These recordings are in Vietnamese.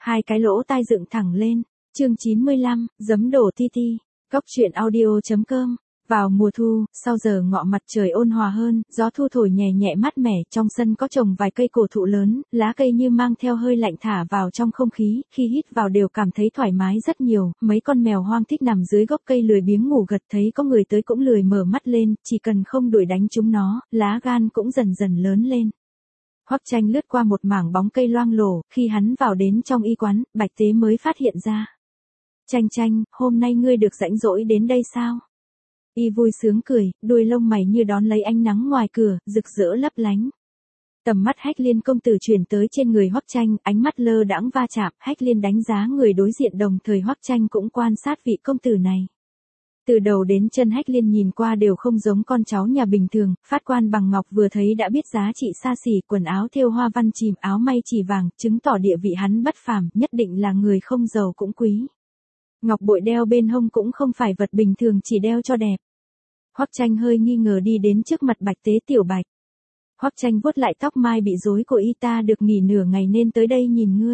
Hai cái lỗ tai dựng thẳng lên. Chương 95, giấm đổ ti ti. Góc truyện audio.com. Vào mùa thu, sau giờ ngọ mặt trời ôn hòa hơn, gió thu thổi nhẹ nhẹ mát mẻ, trong sân có trồng vài cây cổ thụ lớn, lá cây như mang theo hơi lạnh thả vào trong không khí, khi hít vào đều cảm thấy thoải mái rất nhiều, mấy con mèo hoang thích nằm dưới gốc cây lười biếng ngủ gật, thấy có người tới cũng lười mở mắt lên, chỉ cần không đuổi đánh chúng nó, lá gan cũng dần dần lớn lên. Hoắc Tranh lướt qua một mảng bóng cây loang lổ, khi hắn vào đến trong y quán, Bạch Tế mới phát hiện ra. Tranh, hôm nay ngươi được rảnh rỗi đến đây sao? Y vui sướng cười, đuôi lông mày như đón lấy ánh nắng ngoài cửa, rực rỡ lấp lánh. Tầm mắt Hách Liên công tử chuyển tới trên người Hoắc Tranh, ánh mắt lơ đãng va chạm, Hách Liên đánh giá người đối diện, đồng thời Hoắc Tranh cũng quan sát vị công tử này. Từ đầu đến chân Hách Liên nhìn qua đều không giống con cháu nhà bình thường, phát quan bằng ngọc vừa thấy đã biết giá trị xa xỉ, quần áo thêu hoa văn chìm, áo may chỉ vàng, chứng tỏ địa vị hắn bất phàm, nhất định là người không giàu cũng quý. Ngọc bội đeo bên hông cũng không phải vật bình thường, chỉ đeo cho đẹp. Hoắc Tranh hơi nghi ngờ đi đến trước mặt Bạch Tế. Tiểu Bạch. Hoắc Tranh vuốt lại tóc mai bị rối của y, ta được nghỉ nửa ngày nên tới đây nhìn ngươi.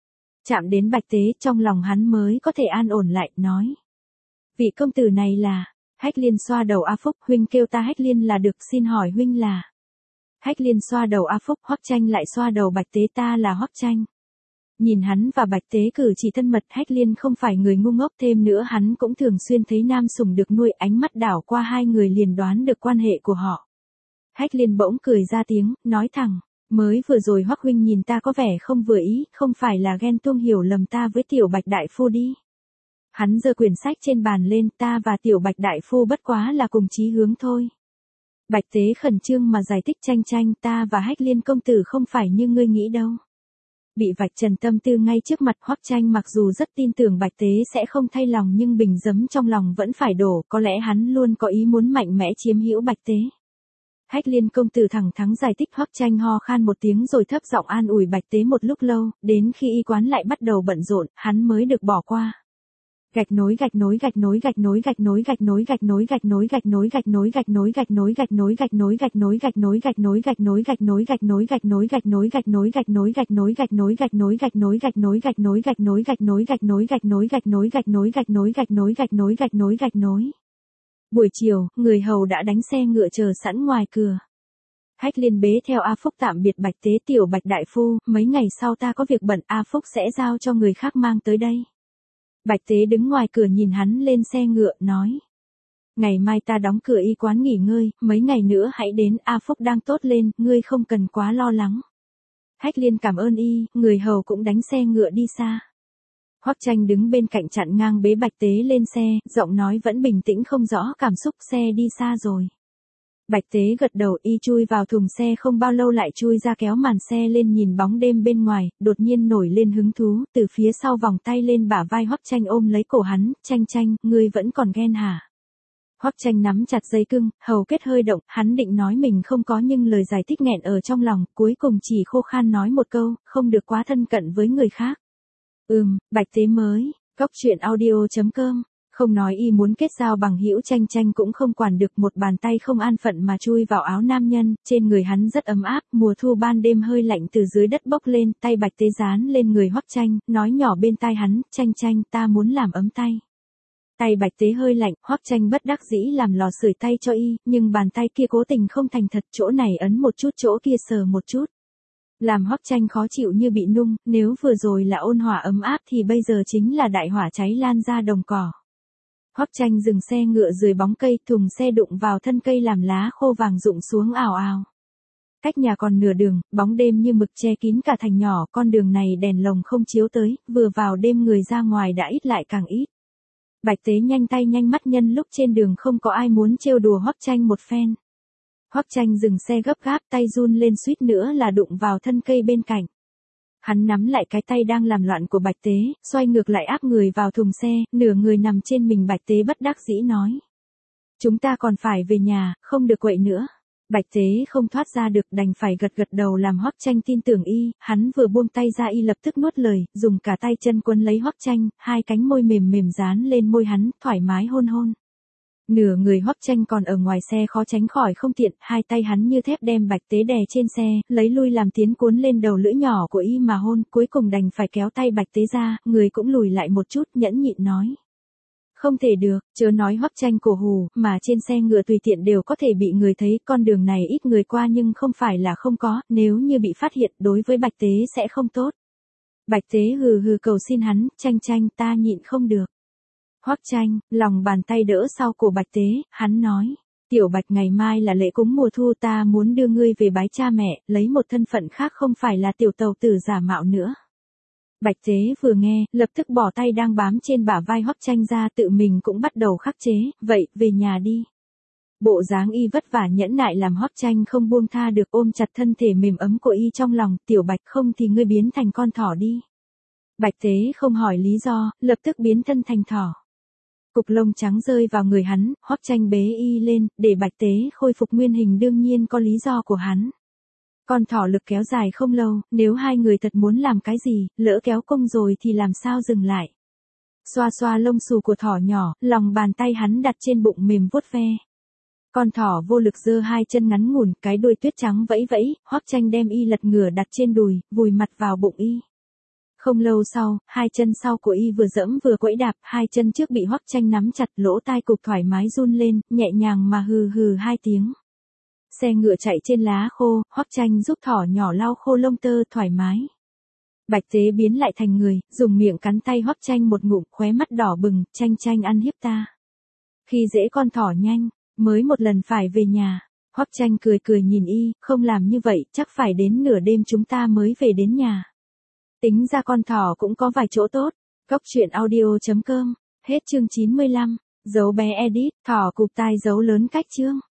Chạm đến Bạch Tế, trong lòng hắn mới có thể an ổn lại, nói. Vị công tử này là. Hách Liên xoa đầu. A Phúc, huynh kêu ta Hách Liên là được, xin hỏi huynh là. Hách Liên xoa đầu A Phúc, Hoắc Tranh lại xoa đầu Bạch Tế, ta là Hoắc Tranh. Nhìn hắn và Bạch Tế cử chỉ thân mật, Hách Liên không phải người ngu ngốc, thêm nữa hắn cũng thường xuyên thấy nam sủng được nuôi, ánh mắt đảo qua hai người liền đoán được quan hệ của họ. Hách Liên bỗng cười ra tiếng, nói thẳng, mới vừa rồi Hoắc huynh nhìn ta có vẻ không vừa ý, không phải là ghen tuông hiểu lầm ta với Tiểu Bạch đại phu đi. Hắn giơ quyển sách trên bàn lên, ta và Tiểu Bạch đại phu bất quá là cùng chí hướng thôi. Bạch Tế khẩn trương mà giải thích, Tranh, ta và Hách Liên công tử không phải như ngươi nghĩ đâu. Bị vạch trần tâm tư ngay trước mặt, Hoắc Tranh mặc dù rất tin tưởng Bạch Tế sẽ không thay lòng nhưng bình giấm trong lòng vẫn phải đổ, có lẽ hắn luôn có ý muốn mạnh mẽ chiếm hữu Bạch Tế. Hách Liên công tử thẳng thắn giải thích. Hoắc Tranh ho khan một tiếng rồi thấp giọng an ủi Bạch Tế một lúc lâu, đến khi y quán lại bắt đầu bận rộn, hắn mới được bỏ qua. Gạch nối Buổi chiều, người hầu đã đánh xe ngựa chờ sẵn ngoài cửa. Hách Liên bế theo A Phúc tạm biệt Bạch Tế. Tiểu Bạch đại phu, mấy ngày sau ta có việc bận, A Phúc sẽ giao cho người khác mang tới đây. Bạch Tế đứng ngoài cửa nhìn hắn lên xe ngựa, nói. Ngày mai ta đóng cửa y quán nghỉ ngơi, mấy ngày nữa hãy đến, A Phúc đang tốt lên, ngươi không cần quá lo lắng. Hách Liên cảm ơn y, người hầu cũng đánh xe ngựa đi xa. Hoắc Tranh đứng bên cạnh chặn ngang bế Bạch Tế lên xe, giọng nói vẫn bình tĩnh không rõ cảm xúc, xe đi xa rồi. Bạch Tế gật đầu, y chui vào thùng xe không bao lâu lại chui ra kéo màn xe lên nhìn bóng đêm bên ngoài, đột nhiên nổi lên hứng thú, từ phía sau vòng tay lên bả vai Hoắc Tranh ôm lấy cổ hắn, Tranh, ngươi vẫn còn ghen hả? Hoắc Tranh nắm chặt dây cưng, hầu kết hơi động, hắn định nói mình không có nhưng lời giải thích nghẹn ở trong lòng, cuối cùng chỉ khô khan nói một câu, không được quá thân cận với người khác. Bạch Tế mới, góc truyện audio.com. Không nói y muốn kết giao bằng hữu, Tranh cũng không quản được, một bàn tay không an phận mà chui vào áo nam nhân, trên người hắn rất ấm áp, mùa thu ban đêm hơi lạnh từ dưới đất bốc lên, tay Bạch Tế dán lên người Hoắc Tranh, nói nhỏ bên tai hắn, Tranh, ta muốn làm ấm tay. Tay Bạch Tế hơi lạnh, Hoắc Tranh bất đắc dĩ làm lò sưởi tay cho y, nhưng bàn tay kia cố tình không thành thật, chỗ này ấn một chút chỗ kia sờ một chút. Làm Hoắc Tranh khó chịu như bị nung, nếu vừa rồi là ôn hòa ấm áp thì bây giờ chính là đại hỏa cháy lan ra đồng cỏ. Hoắc Tranh dừng xe ngựa dưới bóng cây, thùng xe đụng vào thân cây làm lá khô vàng rụng xuống ào ào. Cách nhà còn nửa đường, bóng đêm như mực che kín cả thành nhỏ, con đường này đèn lồng không chiếu tới, vừa vào đêm người ra ngoài đã ít lại càng ít. Bạch Tế nhanh tay nhanh mắt nhân lúc trên đường không có ai muốn trêu đùa Hoắc Tranh một phen. Hoắc Tranh dừng xe gấp gáp, tay run lên suýt nữa là đụng vào thân cây bên cạnh. Hắn nắm lại cái tay đang làm loạn của Bạch Tế, xoay ngược lại áp người vào thùng xe, nửa người nằm trên mình Bạch Tế bất đắc dĩ nói. Chúng ta còn phải về nhà, không được quậy nữa. Bạch Tế không thoát ra được, đành phải gật đầu làm Hoắc Tranh tin tưởng y, hắn vừa buông tay ra y lập tức nuốt lời, dùng cả tay chân quấn lấy Hoắc Tranh, hai cánh môi mềm dán lên môi hắn, thoải mái hôn. Nửa người Hoắc Tranh còn ở ngoài xe khó tránh khỏi không tiện, hai tay hắn như thép đem Bạch Tế đè trên xe, lấy lui làm tiến cuốn lên đầu lưỡi nhỏ của y mà hôn, cuối cùng đành phải kéo tay Bạch Tế ra, người cũng lùi lại một chút, nhẫn nhịn nói. Không thể được, chớ nói Hoắc Tranh cổ hù, mà trên xe ngựa tùy tiện đều có thể bị người thấy, con đường này ít người qua nhưng không phải là không có, nếu như bị phát hiện đối với Bạch Tế sẽ không tốt. Bạch Tế hừ hừ cầu xin hắn, Tranh ta nhịn không được. Hoắc Tranh, lòng bàn tay đỡ sau cổ Bạch Tế, hắn nói, tiểu Bạch ngày mai là lễ cúng mùa thu ta muốn đưa ngươi về bái cha mẹ, lấy một thân phận khác không phải là tiểu tàu tử giả mạo nữa. Bạch Tế vừa nghe, lập tức bỏ tay đang bám trên bả vai Hoắc Tranh ra tự mình cũng bắt đầu khắc chế, vậy, về nhà đi. Bộ dáng y vất vả nhẫn nại làm Hoắc Tranh không buông tha được ôm chặt thân thể mềm ấm của y trong lòng, tiểu Bạch không thì ngươi biến thành con thỏ đi. Bạch Tế không hỏi lý do, lập tức biến thân thành thỏ. Cục lông trắng rơi vào người hắn, Hoắc Tranh bế y lên, để Bạch Tế khôi phục nguyên hình đương nhiên có lý do của hắn. Con thỏ lực kéo dài không lâu, nếu hai người thật muốn làm cái gì, lỡ kéo công rồi thì làm sao dừng lại. Xoa xoa lông xù của thỏ nhỏ, lòng bàn tay hắn đặt trên bụng mềm vuốt ve. Con thỏ vô lực giơ hai chân ngắn ngủn, cái đuôi tuyết trắng vẫy vẫy, Hoắc Tranh đem y lật ngửa đặt trên đùi, vùi mặt vào bụng y. Không lâu sau, hai chân sau của y vừa dẫm vừa quẫy đạp, hai chân trước bị Hoắc Tranh nắm chặt, lỗ tai cục thoải mái run lên, nhẹ nhàng mà hừ hừ hai tiếng. Xe ngựa chạy trên lá khô, Hoắc Tranh giúp thỏ nhỏ lau khô lông tơ thoải mái. Bạch Tế biến lại thành người, dùng miệng cắn tay Hoắc Tranh một ngụm, khóe mắt đỏ bừng, Tranh ăn hiếp ta. Khi dễ con thỏ nhanh, mới một lần phải về nhà. Hoắc Tranh cười nhìn y, không làm như vậy, chắc phải đến nửa đêm chúng ta mới về đến nhà. Tính ra con thỏ cũng có vài chỗ tốt. Góc truyện audio.com, hết chương 95, dấu bé edit, thỏ cụp tai dấu lớn cách chương.